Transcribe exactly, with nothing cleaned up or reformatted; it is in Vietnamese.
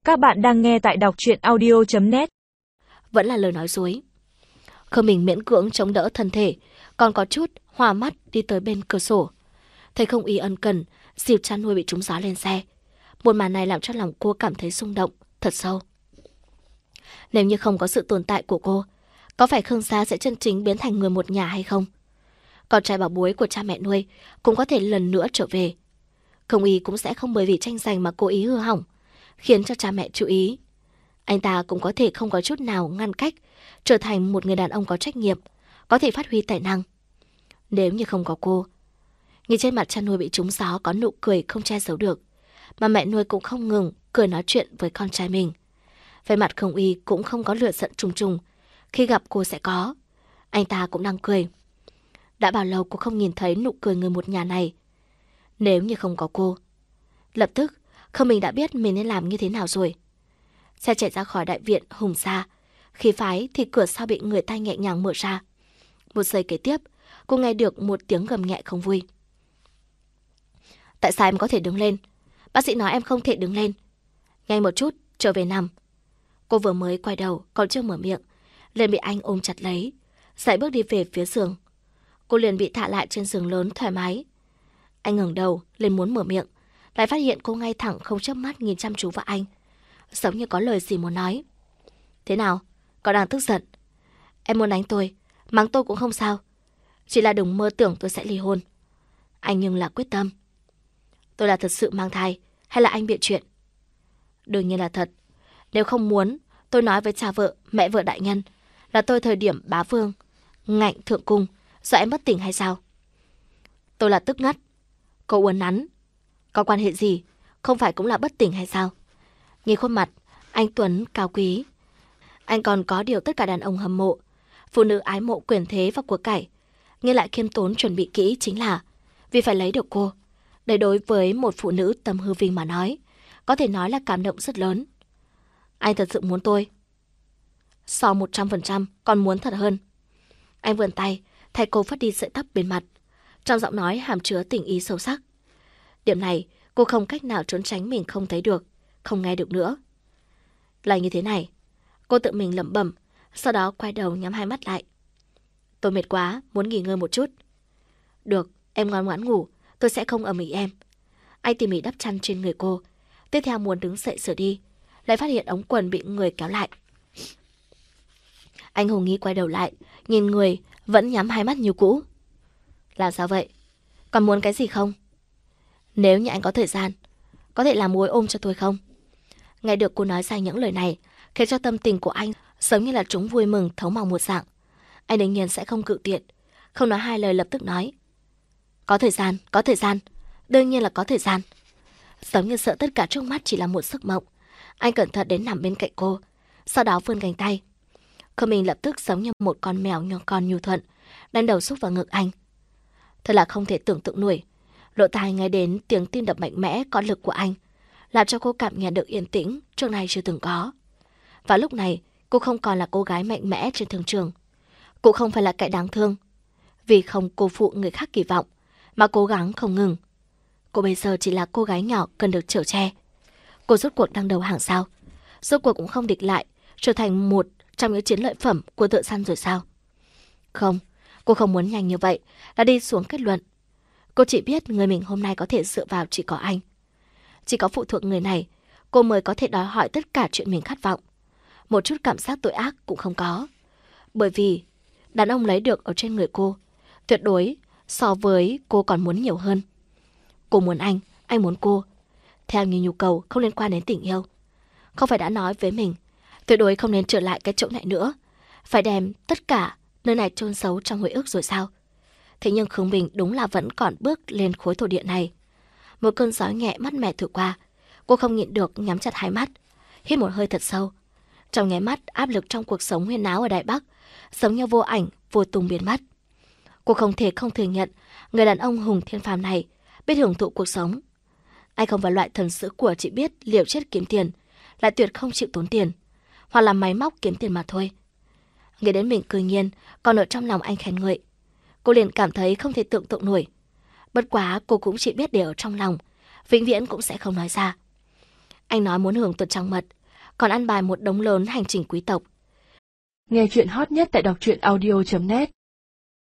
Các bạn đang nghe tại đọc truyện audio chấm net. Vẫn là lời nói dối. Khương Bình miễn cưỡng chống đỡ thân thể, còn có chút hòa mắt đi tới bên cửa sổ. Thấy không ý ân cần, dìu chăn nuôi bị trúng gió lên xe. Một màn này làm cho lòng cô cảm thấy rung động thật sâu. Nếu như không có sự tồn tại của cô, có phải Khương gia sẽ chân chính biến thành người một nhà hay không? Con trai bảo bối của cha mẹ nuôi cũng có thể lần nữa trở về. Không ý cũng sẽ không bởi vì tranh giành mà cố ý hư hỏng, khiến cho cha mẹ chú ý. Anh ta cũng có thể không có chút nào ngăn cách, trở thành một người đàn ông có trách nhiệm, có thể phát huy tài năng. Nếu như không có cô, nhìn trên mặt cha nuôi bị trúng gió có nụ cười không che giấu được, mà mẹ nuôi cũng không ngừng cười nói chuyện với con trai mình. Về mặt Không Y cũng không có lửa giận trùng trùng, khi gặp cô sẽ có. Anh ta cũng đang cười. Đã bao lâu cô không nhìn thấy nụ cười người một nhà này. Nếu như không có cô, lập tức Không mình đã biết mình nên làm như thế nào rồi. Xe chạy ra khỏi đại viện Hùng Gia, khi phái thì cửa sau bị người ta nhẹ nhàng mở ra. Một giây kế tiếp, cô nghe được một tiếng gầm nhẹ không vui. Tại sao em có thể đứng lên? Bác sĩ nói em không thể đứng lên. Nhanh một chút, trở về nằm. Cô vừa mới quay đầu, còn chưa mở miệng, liền bị anh ôm chặt lấy, dậy bước đi về phía giường. Cô liền bị thả lại trên giường lớn thoải mái. Anh ngẩng đầu lên muốn mở miệng, lại phát hiện cô ngay thẳng không chớp mắt nhìn chăm chú vào anh, giống như có lời gì muốn nói. Thế nào? Cậu đang tức giận? Em muốn đánh tôi, mắng tôi cũng không sao. Chỉ là đừng mơ tưởng tôi sẽ ly hôn. Anh nhưng là quyết tâm. Tôi là thật sự mang thai, hay là anh bịa chuyện? Đương nhiên là thật. Nếu không muốn, tôi nói với cha vợ, mẹ vợ đại nhân, là tôi thời điểm bá vương, ngạnh thượng cung, sợ em bất tỉnh hay sao? Tôi là tức ngất. Cậu uốn nắn. Có quan hệ gì? Không phải cũng là bất tỉnh hay sao? Nhìn khuôn mặt, anh Tuấn cao quý. Anh còn có điều tất cả đàn ông hâm mộ. Phụ nữ ái mộ quyền thế và của cải. Nhưng lại khiêm tốn chuẩn bị kỹ chính là vì phải lấy được cô. Đây đối với một phụ nữ tầm hư vinh mà nói, có thể nói là cảm động rất lớn. Anh thật sự muốn tôi. So một trăm phần trăm còn muốn thật hơn. Anh vươn tay, thay cô phất đi sợi tóc bên mặt. Trong giọng nói hàm chứa tình ý sâu sắc. Điểm này cô không cách nào trốn tránh mình không thấy được, không nghe được nữa. Là như thế này, cô tự mình lẩm bẩm, sau đó quay đầu nhắm hai mắt lại. Tôi mệt quá, muốn nghỉ ngơi một chút. Được, em ngoan ngoãn ngủ, tôi sẽ không ầm ĩ em. Anh tỉ mỉ đắp chăn trên người cô, tiếp theo muốn đứng dậy sửa đi, lại phát hiện ống quần bị người kéo lại. Anh hùng nghi quay đầu lại, nhìn người vẫn nhắm hai mắt như cũ. Làm sao vậy? Còn muốn cái gì không? Nếu như anh có thời gian, có thể làm mối ôm cho tôi không? Nghe được cô nói ra những lời này, khiến cho tâm tình của anh giống như là chúng vui mừng thấu màu một dạng. Anh đương nhiên sẽ không cự tuyệt, không nói hai lời lập tức nói. Có thời gian, có thời gian, đương nhiên là có thời gian. Giống như sợ tất cả trước mắt chỉ là một giấc mộng, anh cẩn thận đến nằm bên cạnh cô, sau đó vươn cánh tay. Khương mình lập tức giống như một con mèo nhỏ con nhu thuận, đánh đầu xúc vào ngực anh. Thật là không thể tưởng tượng nổi. Lỗ tai nghe đến tiếng tim đập mạnh mẽ có lực của anh, làm cho cô cảm nhận được yên tĩnh trước nay chưa từng có. Và lúc này cô không còn là cô gái mạnh mẽ trên thương trường, cũng không phải là kẻ đáng thương, vì không cô phụ người khác kỳ vọng mà cố gắng không ngừng. Cô bây giờ chỉ là cô gái nhỏ cần được chở che. Cô rốt cuộc đang đầu hàng sao? Rốt cuộc cũng không địch lại, trở thành một trong những chiến lợi phẩm của thợ săn rồi sao? Không, cô không muốn nhanh như vậy đã đi xuống kết luận. Cô chỉ biết người mình hôm nay có thể dựa vào chỉ có anh. Chỉ có phụ thuộc người này, cô mới có thể đòi hỏi tất cả chuyện mình khát vọng. Một chút cảm giác tội ác cũng không có. Bởi vì đàn ông lấy được ở trên người cô, tuyệt đối so với cô còn muốn nhiều hơn. Cô muốn anh, anh muốn cô, theo như nhu cầu không liên quan đến tình yêu. Không phải đã nói với mình, tuyệt đối không nên trở lại cái chỗ này nữa, phải đem tất cả nơi này chôn giấu trong hồi ức rồi sao? Thế nhưng Khương Bình đúng là vẫn còn bước lên khối thổ địa này. Một cơn gió nhẹ mát mẻ thổi qua, cô không nhịn được nhắm chặt hai mắt, hít một hơi thật sâu. Trong nháy mắt, áp lực trong cuộc sống huyên náo ở Đài Bắc giống như vô ảnh, vô tung biến mất. Cô không thể không thừa nhận người đàn ông hùng thiên phàm này biết hưởng thụ cuộc sống. Anh không phải loại thần sữa của chỉ biết liều chết kiếm tiền, lại tuyệt không chịu tốn tiền, hoặc là máy móc kiếm tiền mà thôi. Nghĩ đến mình cười nhiên, còn ở trong lòng anh khen ngợi, cô liền cảm thấy không thể tưởng tượng nổi. Bất quá cô cũng chỉ biết để ở trong lòng, vĩnh viễn cũng sẽ không nói ra. Anh nói muốn hưởng tuần trăng mật, còn ăn bài một đống lớn hành trình quý tộc. Nghe chuyện hot nhất tại đọc truyện audio chấm net